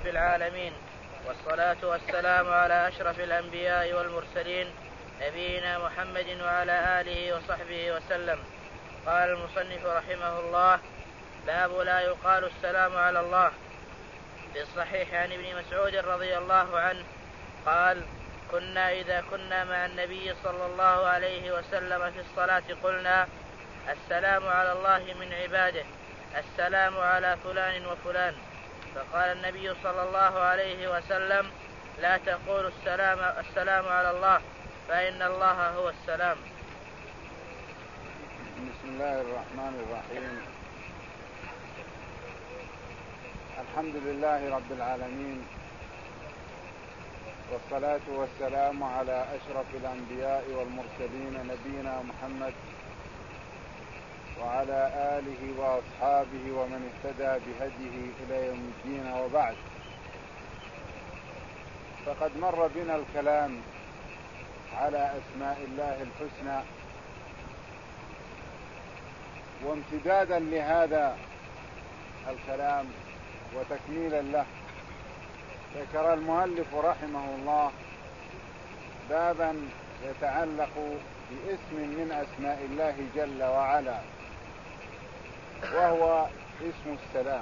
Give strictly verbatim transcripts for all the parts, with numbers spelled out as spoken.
رب العالمين، والصلاة والسلام على أشرف الأنبياء والمرسلين نبينا محمد وعلى آله وصحبه وسلم. قال المصنف رحمه الله: باب لا يقال السلام على الله. في الصحيح عن ابن مسعود رضي الله عنه قال: كنا إذا كنا مع النبي صلى الله عليه وسلم في الصلاة قلنا: السلام على الله من عباده، السلام على فلان وفلان. فقال النبي صلى الله عليه وسلم: لا تقولوا السلام, السلام على الله، فإن الله هو السلام. بسم الله الرحمن الرحيم. الحمد لله رب العالمين، والصلاة والسلام على أشرف الأنبياء والمرسلين نبينا محمد وعلى آله وأصحابه ومن اهتدى بهديه إلى يوم الدين، وبعد. فقد مر بنا الكلام على أسماء الله الحسنى، وامتدادا لهذا الكلام وتكميلا له ذكر المؤلف رحمه الله بابا يتعلق باسم من أسماء الله جل وعلا، وهو اسم السلام.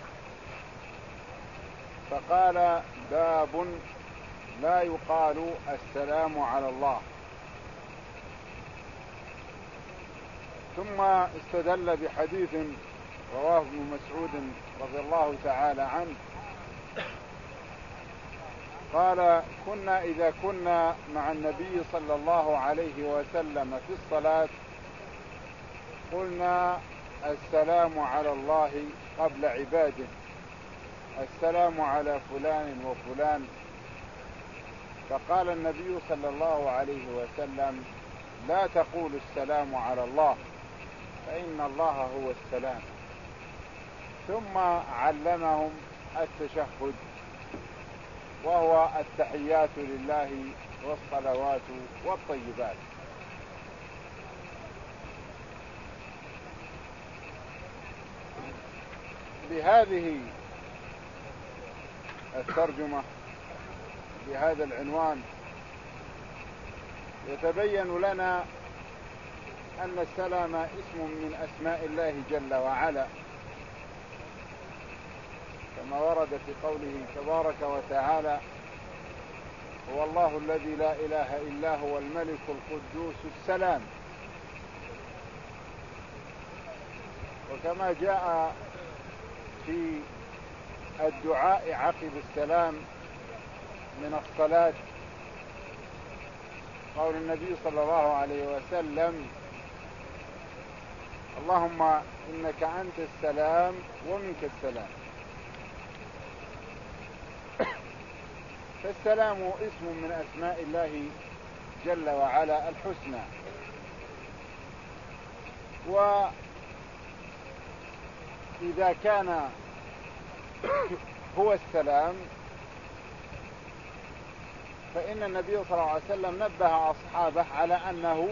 فقال: باب لا يقال السلام على الله. ثم استدل بحديث رواه ابن مسعود رضي الله تعالى عنه قال: كنا إذا كنا مع النبي صلى الله عليه وسلم في الصلاة قلنا: السلام على الله قبل عباده، السلام على فلان وفلان. فقال النبي صلى الله عليه وسلم: لا تقول السلام على الله، فإن الله هو السلام. ثم علمهم التشهد، وهو التحيات لله والصلوات والطيبات. بهذه الترجمة بهذا العنوان يتبين لنا أن السلام اسم من أسماء الله جل وعلا، كما ورد في قوله تبارك وتعالى: هو الله الذي لا إله إلا هو الملك القدوس السلام. وكما جاء في الدعاء عقب السلام من الصلاة قول النبي صلى الله عليه وسلم: اللهم إنك أنت السلام ومنك السلام. فالسلام اسم من أسماء الله جل وعلا الحسنى. وإذا كان هو السلام فإن النبي صلى الله عليه وسلم نبه أصحابه على أنه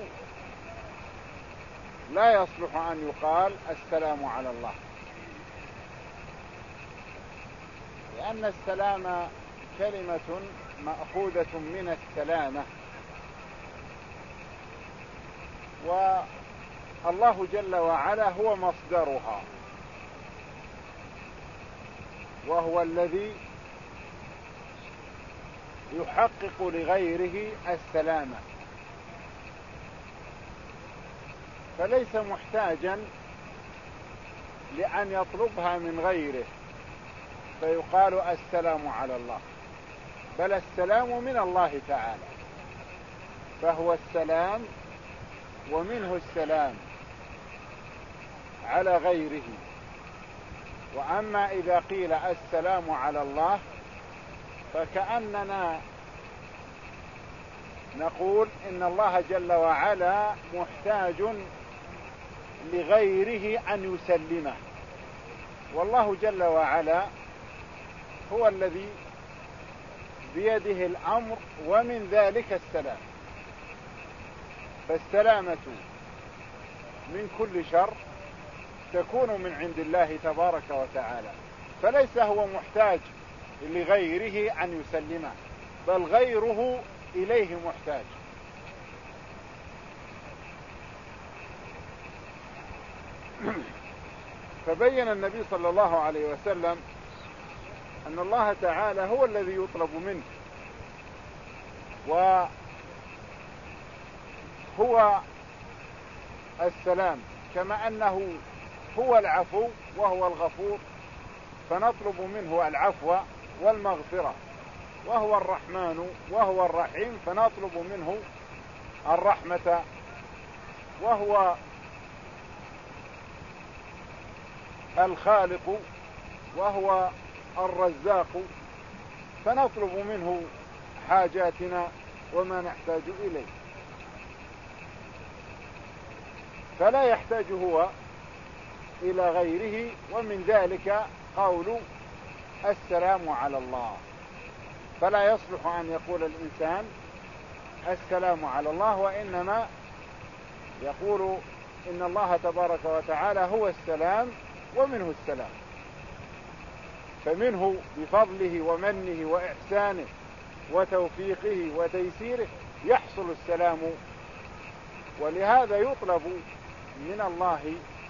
لا يصلح أن يقال السلام على الله، لأن السلام كلمة مأخوذة من السلامة، والله جل وعلا هو مصدرها، وهو الذي يحقق لغيره السلامة، فليس محتاجا لأن يطلبها من غيره فيقال السلام على الله، بل السلام من الله تعالى، فهو السلام ومنه السلام على غيره. وأما إذا قيل السلام على الله فكأننا نقول إن الله جل وعلا محتاج لغيره أن يسلمه، والله جل وعلا هو الذي بيده الأمر، ومن ذلك السلام. فالسلامة من كل شر تكون من عند الله تبارك وتعالى، فليس هو محتاج لغيره أن يسلمه، بل غيره إليه محتاج. فبين النبي صلى الله عليه وسلم أن الله تعالى هو الذي يطلب منه، وهو السلام، كما أنه هو العفو وهو الغفور، فنطلب منه العفو والمغفرة، وهو الرحمن وهو الرحيم، فنطلب منه الرحمة، وهو الخالق وهو الرزاق، فنطلب منه حاجاتنا وما نحتاج إليه، فلا يحتاج هو إلى غيره. ومن ذلك قول السلام على الله، فلا يصلح أن يقول الإنسان السلام على الله، وإنما يقول إن الله تبارك وتعالى هو السلام ومنه السلام، فمنه بفضله ومنه وإحسانه وتوفيقه وتيسيره يحصل السلام. ولهذا يطلب من الله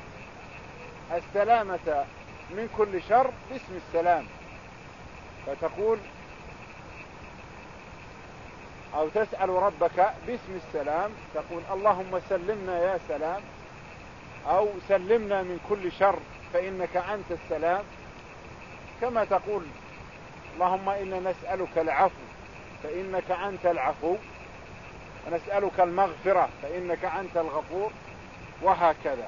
السلامة من كل شر باسم السلام، فتقول أو تسأل ربك باسم السلام، تقول اللهم سلمنا يا سلام، أو سلمنا من كل شر فإنك أنت السلام، كما تقول اللهم إنا نسألك العفو فإنك أنت العفو، ونسألك المغفرة فإنك أنت الغفور، وهكذا.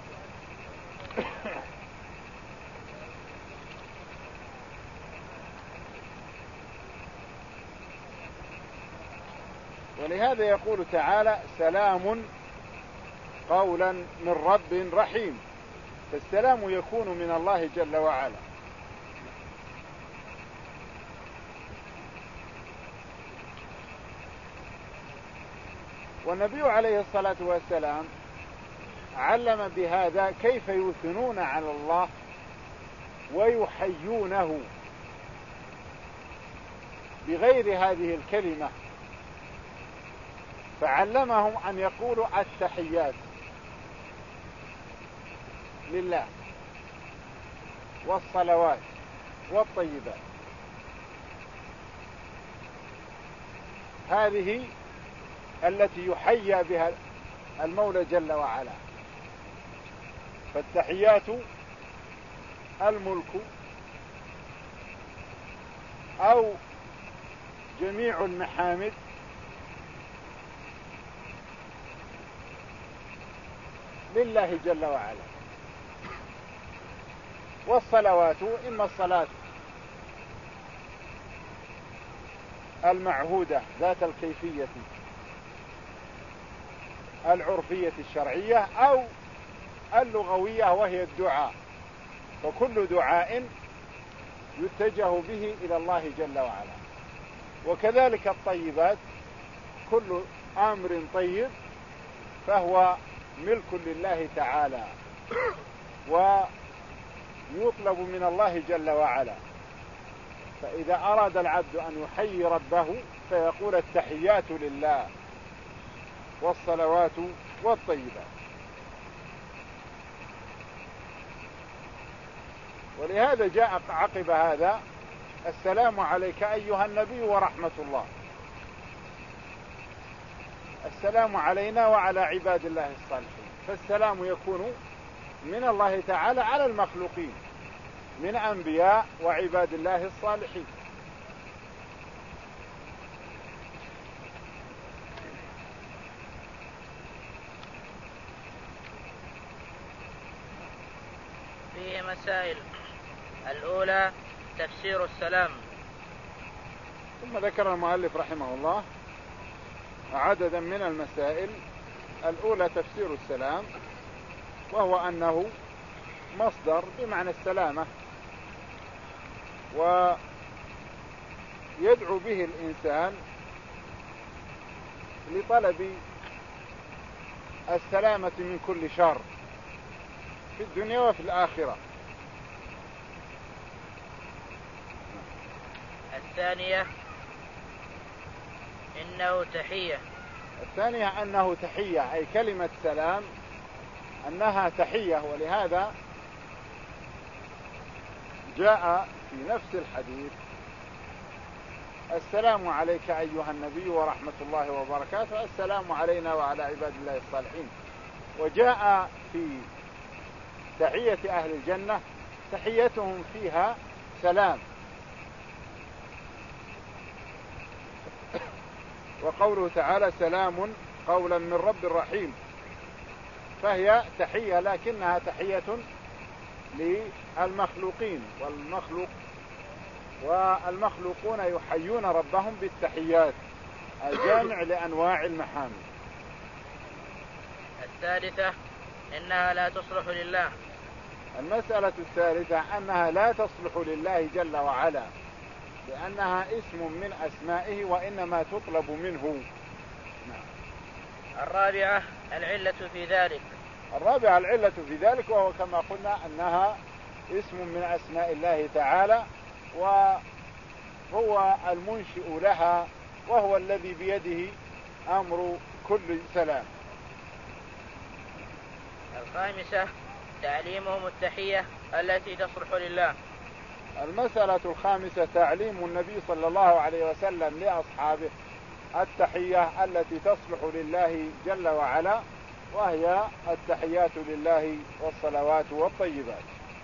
ولهذا يقول تعالى سلام قولا من رب رحيم، فالسلام يكون من الله جل وعلا. والنبي عليه الصلاة والسلام علم بهذا كيف يثنون على الله ويحيونه بغير هذه الكلمة، فعلمهم أن يقولوا التحيات لله والصلوات والطيبات، هذه التي يحيى بها المولى جل وعلا. فالتحيات الملك أو جميع المحامد لله جل وعلا، والصلوات إما الصلاة المعهودة ذات الكيفية العرفية الشرعية أو اللغوية وهي الدعاء، فكل دعاء يتجه به إلى الله جل وعلا. وكذلك الطيبات، كل أمر طيب فهو ملك لله تعالى، ويطلب من الله جل وعلا. فإذا أراد العبد أن يحيي ربه فيقول التحيات لله والصلوات والطيبات. ولهذا جاء عقب هذا السلام عليك أيها النبي ورحمة الله، السلام علينا وعلى عباد الله الصالحين. فالسلام يكون من الله تعالى على المخلوقين من أنبياء وعباد الله الصالحين. فيه مسائل. الأولى تفسير السلام. ثم ذكر المؤلف رحمه الله عددا من المسائل. الأولى تفسير السلام، وهو أنه مصدر بمعنى السلامة، ويدعو به الإنسان لطلب السلامة من كل شر في الدنيا وفي الآخرة. الثانية إنه تحية. الثانية أنه تحية، أي كلمة سلام أنها تحية، ولهذا جاء في نفس الحديث: السلام عليك أيها النبي ورحمة الله وبركاته، السلام علينا وعلى عباد الله الصالحين. وجاء في تحية أهل الجنة: تحيتهم فيها سلام. وقوله تعالى: سلام قولا من رب رحيم، فهي تحية لكنها تحية للمخلوقين، والمخلوق والمخلوقون يحيون ربهم بالتحيات الجامع لأنواع المحامد. الثالثة إنها لا تصلح لله. المسألة الثالثة أنها لا تصلح لله جل وعلا، لأنها اسم من أسمائه وإنما تطلب منه. الرابعة العلة في ذلك. الرابعة العلة في ذلك، وهو كما قلنا أنها اسم من أسماء الله تعالى، وهو المنشئ لها، وهو الذي بيده أمر كل سلام. الخامسة تعليمهم التحية التي تصلح لله. المسألة الخامسة تعليم النبي صلى الله عليه وسلم لأصحابه التحية التي تصلح لله جل وعلا، وهي التحيات لله والصلوات والطيبات.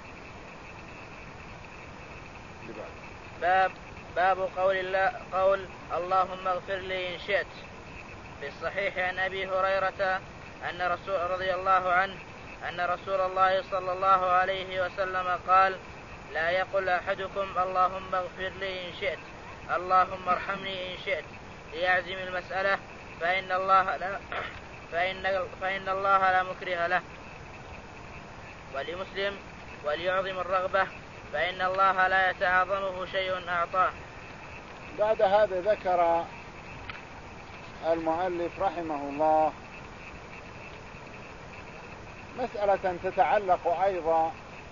باب باب قول الله قول اللهم اغفر لي إن شئت. في الصحيح عن أبي هريرة أن رسول رضي الله عنه أن رسول الله صلى الله عليه وسلم قال: لا يقل أحدكم اللهم اغفر لي إن شئت، اللهم ارحمني إن شئت، ليعزم المسألة، فإن الله لا فإن فإن الله لا مكره له. ولمسلم: وليعظم الرغبة، فإن الله لا يتعاظمه شيء أعطاه. بعد هذا ذكر المؤلف رحمه الله مسألة تتعلق أيضا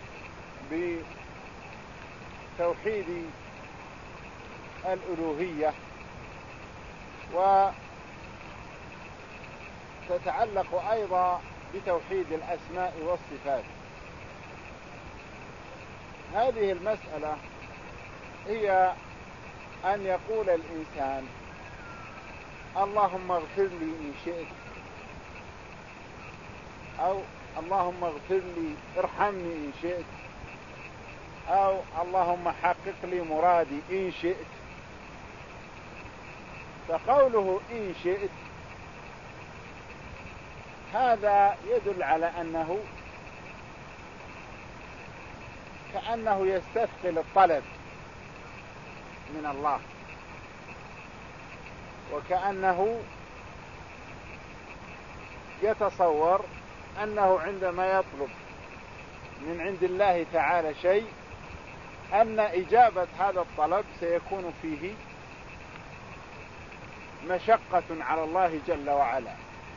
بتوحيد الألوهية، وتتعلق أيضا بتوحيد الأسماء والصفات. هذه المسألة هي أن يقول الإنسان: اللهم اغفر لي إن شئت، أو اللهم اغفر لي ارحمني إن شئت، أو اللهم حقق لي مرادي إن شئت. فقوله إن شئت هذا يدل على أنه كأنه يستثقل الطلب من الله، وكأنه يتصور أنه عندما يطلب من عند الله تعالى شيء أن إجابة هذا الطلب سيكون فيه مشقة على الله جل وعلا.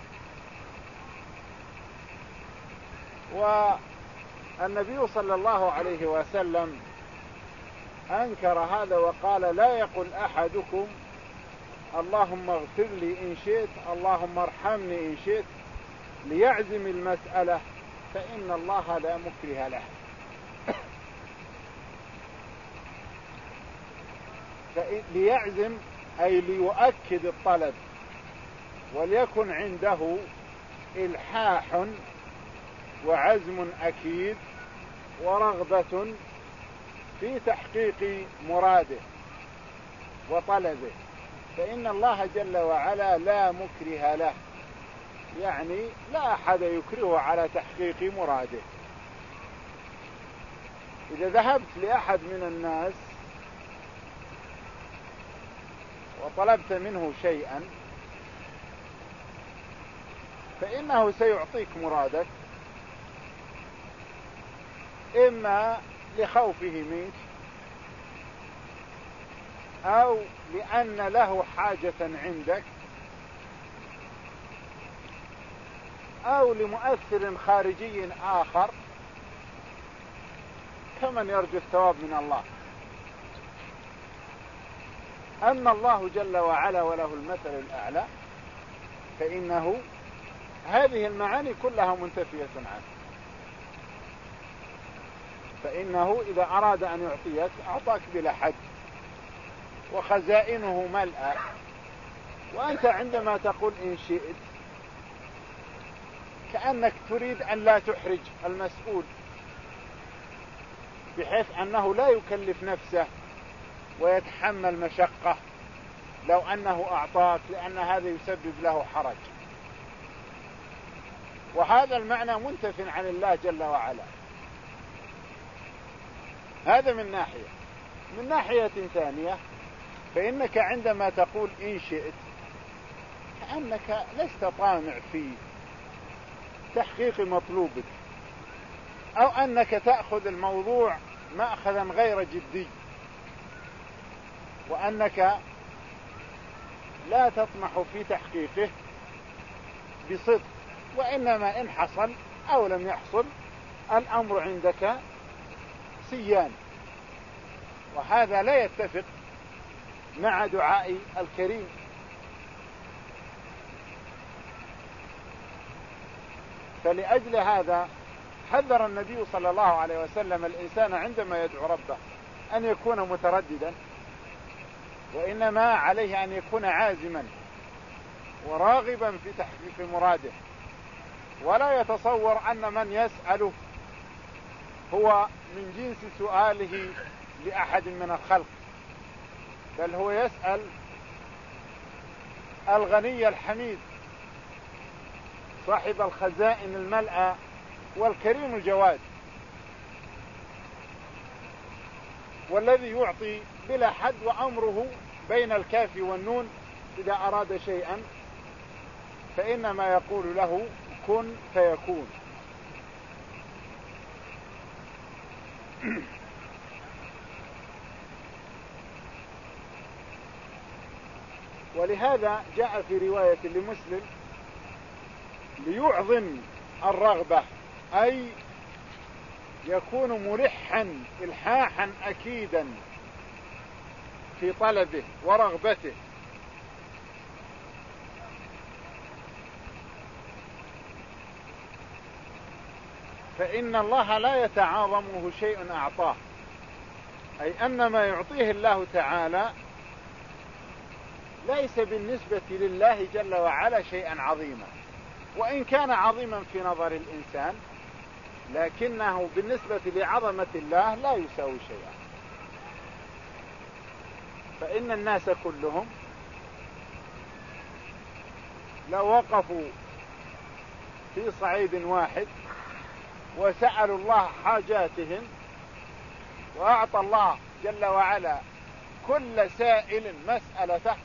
والنبي صلى الله عليه وسلم أنكر هذا وقال: لا يقل أحدكم اللهم اغفر لي إن شئت، اللهم ارحمني إن شئت، ليعزم المسألة، فإن الله لا مكره له. ليعزم أي ليؤكد الطلب، وليكن عنده إلحاح وعزم أكيد ورغبة في تحقيق مراده وطلبه، فإن الله جل وعلا لا مكره له، يعني لا أحد يكره على تحقيق مراده. إذا ذهبت لأحد من الناس وطلبت منه شيئا فإنه سيعطيك مرادك، إما لخوفه منك، أو لأن له حاجة عندك، أو لمؤثر خارجي آخر كمن يرجو الثواب من الله. أما الله جل وعلا وله المثل الأعلى فإنه هذه المعاني كلها منتفية عنه، فإنه إذا أراد أن يعطيك أعطاك بلا حد وخزائنه ملأى، وأنت عندما تقول إن شئت كأنك تريد أن لا تحرج المسؤول، بحيث أنه لا يكلف نفسه ويتحمل مشقة لو أنه أعطاك، لأن هذا يسبب له حرج. وهذا المعنى منتف عن الله جل وعلا. هذا من ناحية. من ناحية ثانية فإنك عندما تقول إن شئت كأنك لست طامع في تحقيق مطلوبك، أو أنك تأخذ الموضوع مأخذا غير جدي، وأنك لا تطمح في تحقيقه بصدق، وإنما إن حصل أو لم يحصل الأمر عندك سيان. وهذا لا يتفق مع دعاء الكريم. فلأجل هذا حذر النبي صلى الله عليه وسلم الإنسان عندما يدعو ربه أن يكون مترددا، وإنما عليه أن يكون عازما وراغبا في تحقيق مراده، ولا يتصور أن من يسأله هو من جنس سؤاله لأحد من الخلق، بل هو يسأل الغني الحميد صاحب الخزائن الملأى والكريم الجواد، والذي يعطي بلا حد، وأمره بين الكاف والنون. إذا أراد شيئا فإنما يقول له كن فيكون. ولهذا جاء في رواية لمسلم ليعظم الرغبة، أي يكون ملحا إلحاحا أكيدا في طلبه ورغبته. فإن الله لا يتعاظمه شيء أعطاه، أي أن ما يعطيه الله تعالى ليس بالنسبة لله جل وعلا شيئا عظيما، وإن كان عظيما في نظر الإنسان لكنه بالنسبة لعظمة الله لا يساوي شيئا. فإن الناس كلهم لو وقفوا في صعيد واحد وسألوا الله حاجاتهم وأعطى الله جل وعلا كل سائل مسألته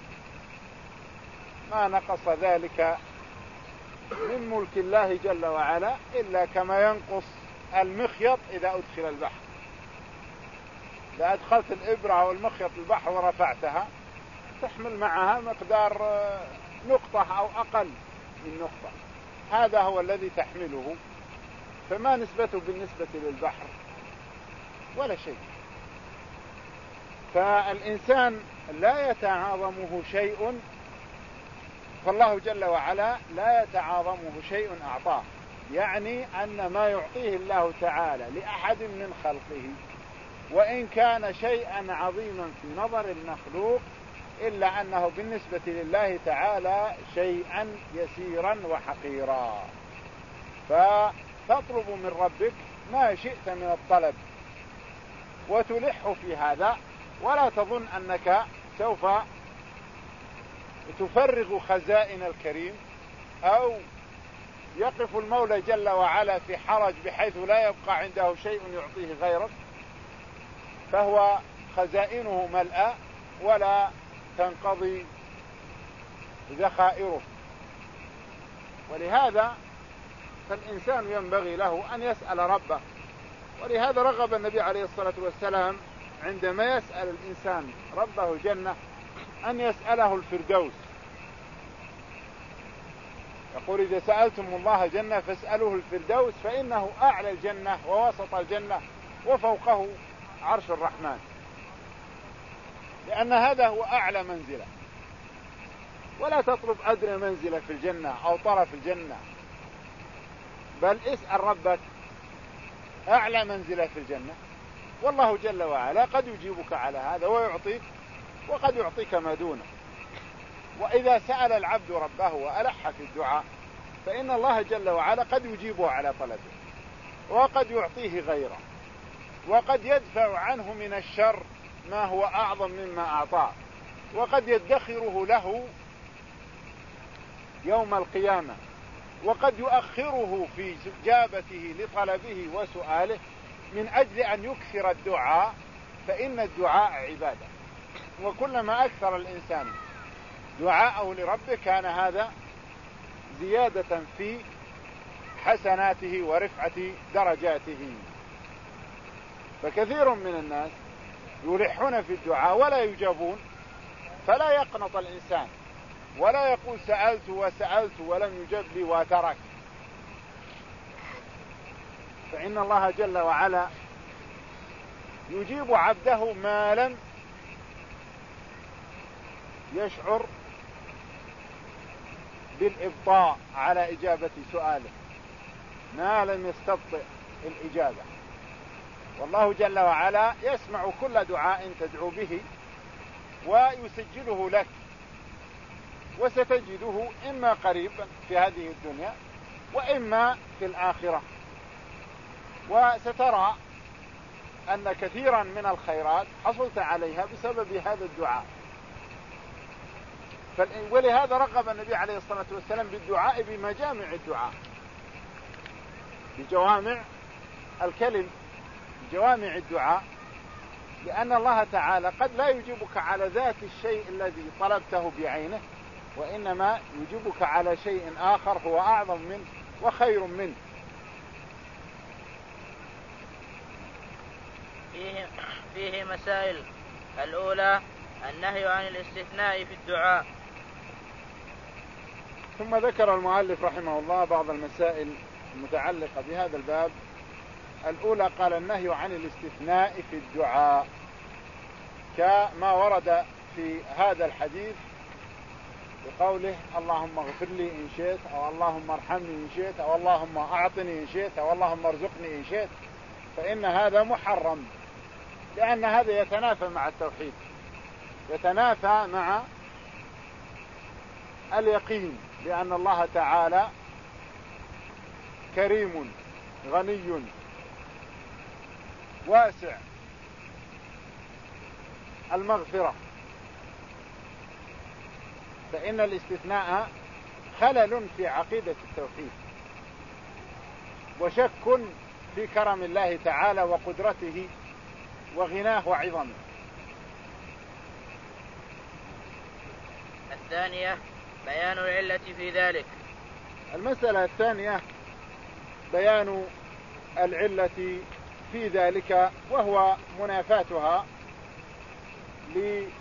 ما نقص ذلك من ملك الله جل وعلا إلا كما ينقص المخيط إذا أدخل البحر. إذا أدخلت الإبرة أو المخيط البحر ورفعتها تحمل معها مقدار نقطة أو أقل من نقطة، هذا هو الذي تحمله، فما نسبته بالنسبة للبحر؟ ولا شيء. فالإنسان لا يتعاظمه شيء، فالله جل وعلا لا يتعاظمه شيء أعطاه، يعني أن ما يعطيه الله تعالى لأحد من خلقه وإن كان شيئا عظيما في نظر المخلوق إلا أنه بالنسبة لله تعالى شيئا يسيرا وحقيرا. فتطلب من ربك ما شئت من الطلب وتلح في هذا، ولا تظن أنك سوف تفرغ خزائن الكريم أو يقف المولى جل وعلا في حرج بحيث لا يبقى عنده شيء يعطيه غيرك، فهو خزائنه ملأى ولا تنقضي ذخائره. ولهذا فالإنسان ينبغي له أن يسأل ربه، ولهذا رغب النبي عليه الصلاة والسلام عندما يسأل الإنسان ربه جنة أن يسأله الفردوس. يقول إذا سألتم الله جنة فاسألوه الفردوس فإنه أعلى الجنة ووسط الجنة وفوقه عرش الرحمن. لأن هذا هو أعلى منزلة. ولا تطلب أدنى منزلة في الجنة أو طرف الجنة، بل اسأل ربك أعلى منزلة في الجنة، والله جل وعلا قد يجيبك على هذا ويعطيك، وقد يعطيك ما دونه. وإذا سأل العبد ربه وألح في الدعاء فإن الله جل وعلا قد يجيبه على طلبه، وقد يعطيه غيره، وقد يدفع عنه من الشر ما هو أعظم مما أعطاه، وقد يدخره له يوم القيامة، وقد يؤخره في إجابته لطلبه وسؤاله من أجل أن يكثر الدعاء، فإن الدعاء عبادة. وكلما أكثر الإنسان دعاءه لربه كان هذا زيادة في حسناته ورفعة درجاته. فكثير من الناس يلحون في الدعاء ولا يجابون، فلا يقنط الإنسان ولا يقول سألت وسألت ولم يجب لي وترك، فإن الله جل وعلا يجيب عبده ما لم يشعر بالإبطاء على إجابة سؤاله، ما لم يستبطئ الإجابة. والله جل وعلا يسمع كل دعاء تدعو به ويسجله لك، وستجده إما قريبا في هذه الدنيا وإما في الآخرة. وسترى أن كثيرا من الخيرات حصلت عليها بسبب هذا الدعاء. ولهذا رغب النبي عليه الصلاة والسلام بالدعاء بمجامع الدعاء، بجوامع الكلم، بجوامع الدعاء، لأن الله تعالى قد لا يجيبك على ذات الشيء الذي طلبته بعينه، وإنما يجيبك على شيء آخر هو أعظم منه وخير منه. فيه, فيه مسائل. الأولى النهي عن الاستثناء في الدعاء. ثم ذكر المؤلف رحمه الله بعض المسائل المتعلقة بهذا الباب. الأولى قال النهي عن الاستثناء في الدعاء، كما ورد في هذا الحديث بقوله اللهم اغفر لي إن شئت، أو اللهم ارحمني إن شئت، أو اللهم أعطني إن شئت، أو اللهم ارزقني إن شئت، فإن هذا محرم، لأن هذا يتنافى مع التوحيد، يتنافى مع اليقين بأن الله تعالى كريم غني واسع المغفرة. فإن الاستثناء خلل في عقيدة التوحيد، وشك في كرم الله تعالى وقدرته وغناه وعظمه. الثانية بيان العلة في ذلك. المسألة الثانية بيان العلة في ذلك، وهو منافاتها لما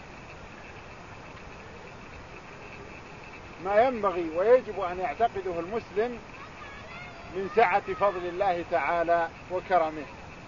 ينبغي ويجب أن يعتقده المسلم من سعة فضل الله تعالى وكرمه.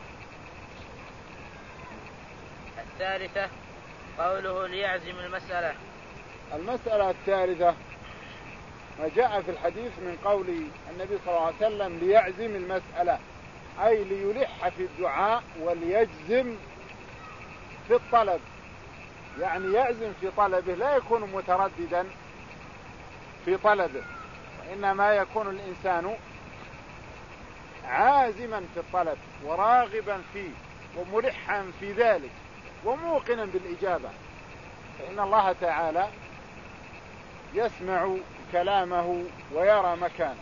الثالثة قوله ليعزم المسألة. المسألة الثالثة ما جاء في الحديث من قول النبي صلى الله عليه وسلم ليعزم المسألة، أي ليلح في الدعاء وليجزم في الطلب، يعني يعزم في طلبه، لا يكون مترددا في طلبه، وإنما يكون الإنسان عازما في الطلب وراغبا فيه وملحا في ذلك وموقنا بالإجابة، فإن الله تعالى يسمع كلامه ويرى مكانه.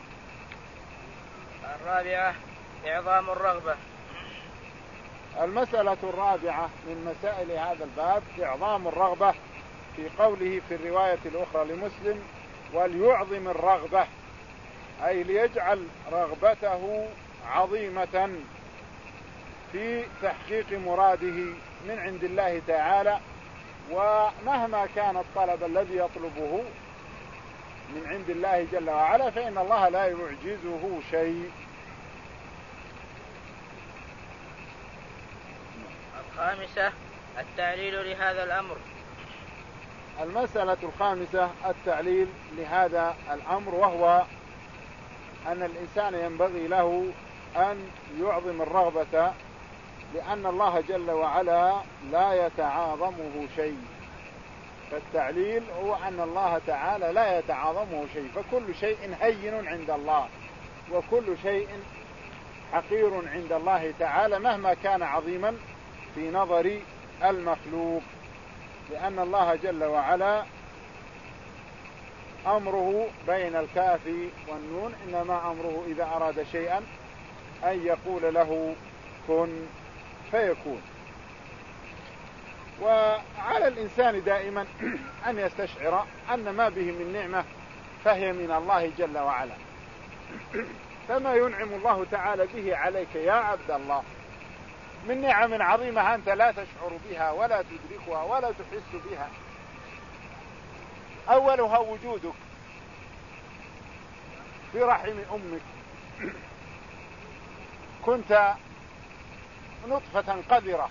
الرابعة إعظام الرغبة. المسألة الرابعة من مسائل هذا الباب إعظام الرغبة، في قوله في الرواية الأخرى لمسلم وليعظم الرغبة، أي ليجعل رغبته عظيمة في تحقيق مراده من عند الله تعالى، ومهما كان الطلب الذي يطلبه من عند الله جل وعلا فإن الله لا يعجزه شيء. الخامسة التعليل لهذا الأمر. المسألة الخامسة التعليل لهذا الأمر، وهو أن الإنسان ينبغي له أن يعظم الرغبة، لأن الله جل وعلا لا يتعاظمه شيء. فالتعليل هو أن الله تعالى لا يتعاظمه شيء، فكل شيء هين عند الله، وكل شيء حقير عند الله تعالى مهما كان عظيما في نظر المخلوق، لأن الله جل وعلا أمره بين الكاف والنون، إنما أمره إذا أراد شيئا أن يقول له كن فيكون. وعلى الإنسان دائما أن يستشعر أن ما به من نعمة فهي من الله جل وعلا، فما ينعم الله تعالى به عليك يا عبد الله من نعم عظيمة أنت لا تشعر بها ولا تدركها ولا تحس بها. أولها وجودك في رحم أمك، كنت نطفة قذرة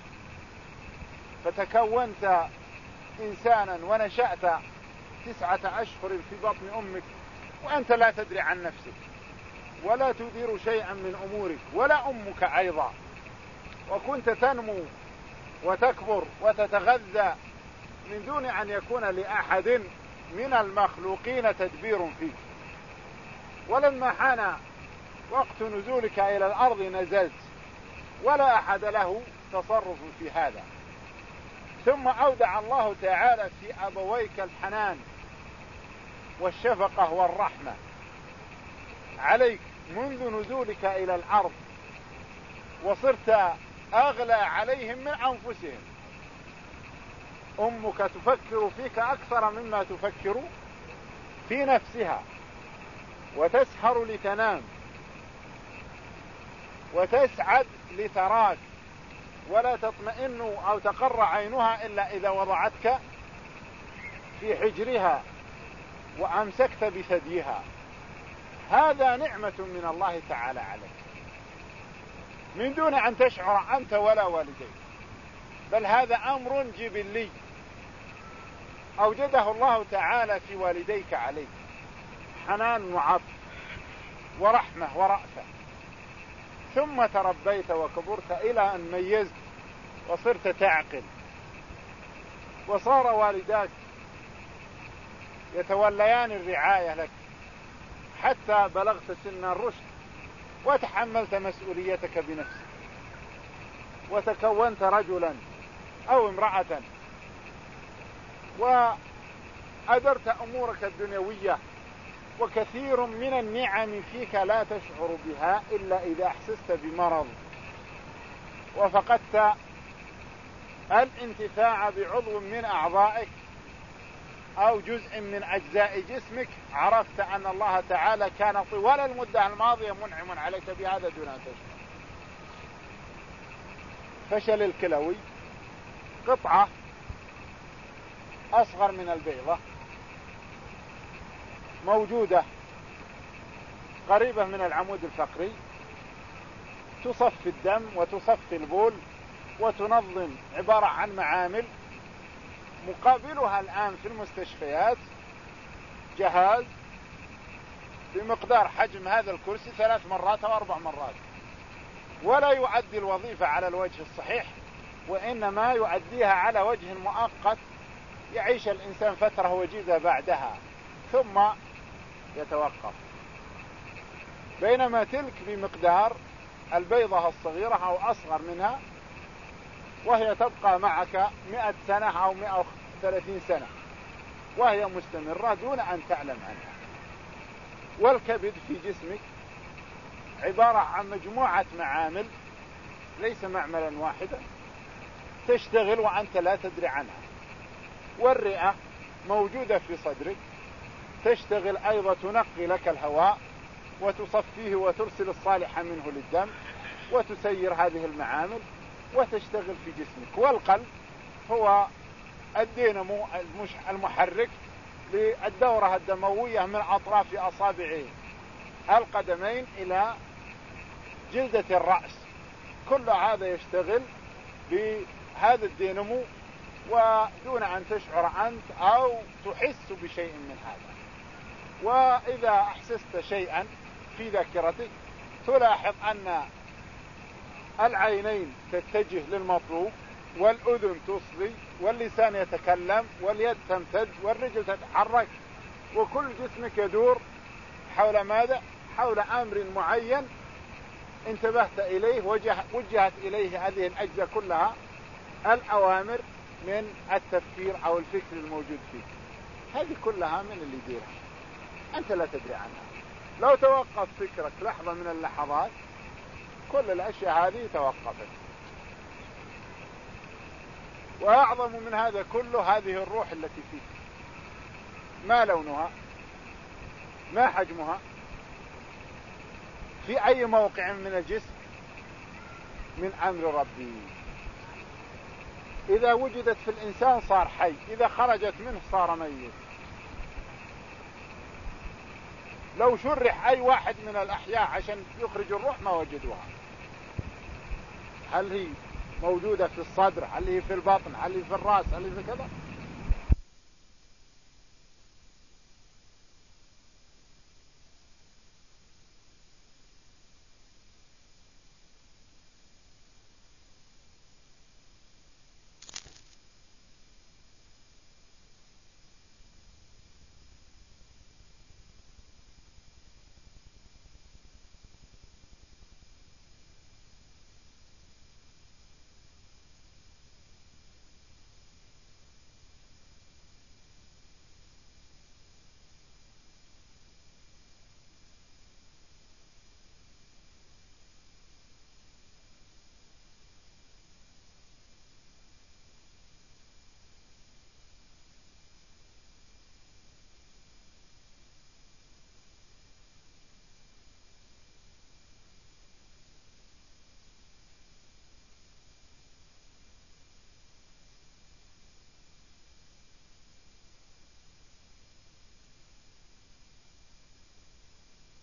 فتكونت إنسانا ونشأت تسعة أشهر في بطن أمك وأنت لا تدري عن نفسك ولا تدير شيئا من أمورك ولا أمك أيضا، وكنت تنمو وتكبر وتتغذى من دون أن يكون لأحد من المخلوقين تدبير فيك. ولما حان وقت نزولك إلى الأرض نزلت ولا أحد له تصرف في هذا. ثم أودع الله تعالى في أبويك الحنان والشفقة والرحمة عليك منذ نزولك إلى الأرض، وصرت أغلى عليهم من أنفسهم. أمك تفكر فيك أكثر مما تفكر في نفسها، وتسهر لتنام وتسعد لتراك، ولا تطمئن أو تقر عينها إلا إذا وضعتك في حجرها وأمسكت بثديها. هذا نعمة من الله تعالى عليك من دون أن تشعر أنت ولا والديك، بل هذا أمر جبلي أوجده الله تعالى في والديك عليك، حنان وعطف ورحمة ورأفة. ثم تربيت وكبرت إلى أن ميزت وصرت تعقل، وصار والداك يتوليان الرعاية لك حتى بلغت سن الرشد وتحملت مسؤوليتك بنفسك، وتكونت رجلا أو امرأة وأدرت أمورك الدنيوية. وكثير من النعم فيك لا تشعر بها إلا إذا أحسست بمرض وفقدت الانتفاع بعضو من أعضائك أو جزء من أجزاء جسمك، عرفت أن الله تعالى كان طوال المدة الماضية منعم عليك بهذا دون أن تشعر. فشل الكلوي قطعة أصغر من البيضة موجودة قريبة من العمود الفقري، تصفي الدم وتصفي البول وتنظم، عبارة عن معامل. مقابلها الآن في المستشفيات جهاز بمقدار حجم هذا الكرسي ثلاث مرات أو أربع مرات، ولا يؤدي الوظيفة على الوجه الصحيح، وإنما يؤديها على وجه مؤقت يعيش الإنسان فترة وجيزة بعدها ثم يتوقف. بينما تلك بمقدار البيضة الصغيرة أو أصغر منها، وهي تبقى معك مئة سنة أو مئة وثلاثين سنة وهي مستمرة دون أن تعلم عنها. والكبد في جسمك عبارة عن مجموعة معامل، ليس معملا واحدا، تشتغل وأنت لا تدري عنها. والرئة موجودة في صدرك، تشتغل أيضا، تنقي لك الهواء وتصفيه وترسل الصالح منه للدم وتسير هذه المعامل وتشتغل في جسمك. والقلب هو الدينامو المحرك للدورة الدموية من أطراف أصابع القدمين إلى جلدة الرأس. كل هذا يشتغل هذا الدينمو ودون أن تشعر أنت أو تحس بشيء من هذا. وإذا أحسست شيئا في ذاكرتك تلاحظ أن العينين تتجه للمطلوب، والأذن تصغي، واللسان يتكلم، واليد تمتد، والرجل تتحرك، وكل جسمك يدور حول ماذا؟ حول أمر معين انتبهت إليه، وجهت إليه هذه الأجزاء كلها الأوامر من التفكير أو الفكر الموجود فيك. هذه كلها من اللي يديرها أنت لا تدري عنها. لو توقف فكرك لحظة من اللحظات كل الأشياء هذه توقفت. وأعظم من هذا كله هذه الروح التي فيك، ما لونها؟ ما حجمها؟ في أي موقع من الجسم؟ من أمر ربي. إذا وجدت في الإنسان صار حي، إذا خرجت منه صار ميت. لو شرح أي واحد من الأحياء عشان يخرج الروح ما وجدوها. هل هي موجودة في الصدر؟ هل هي في البطن؟ هل هي في الرأس؟ هل هي في كذا؟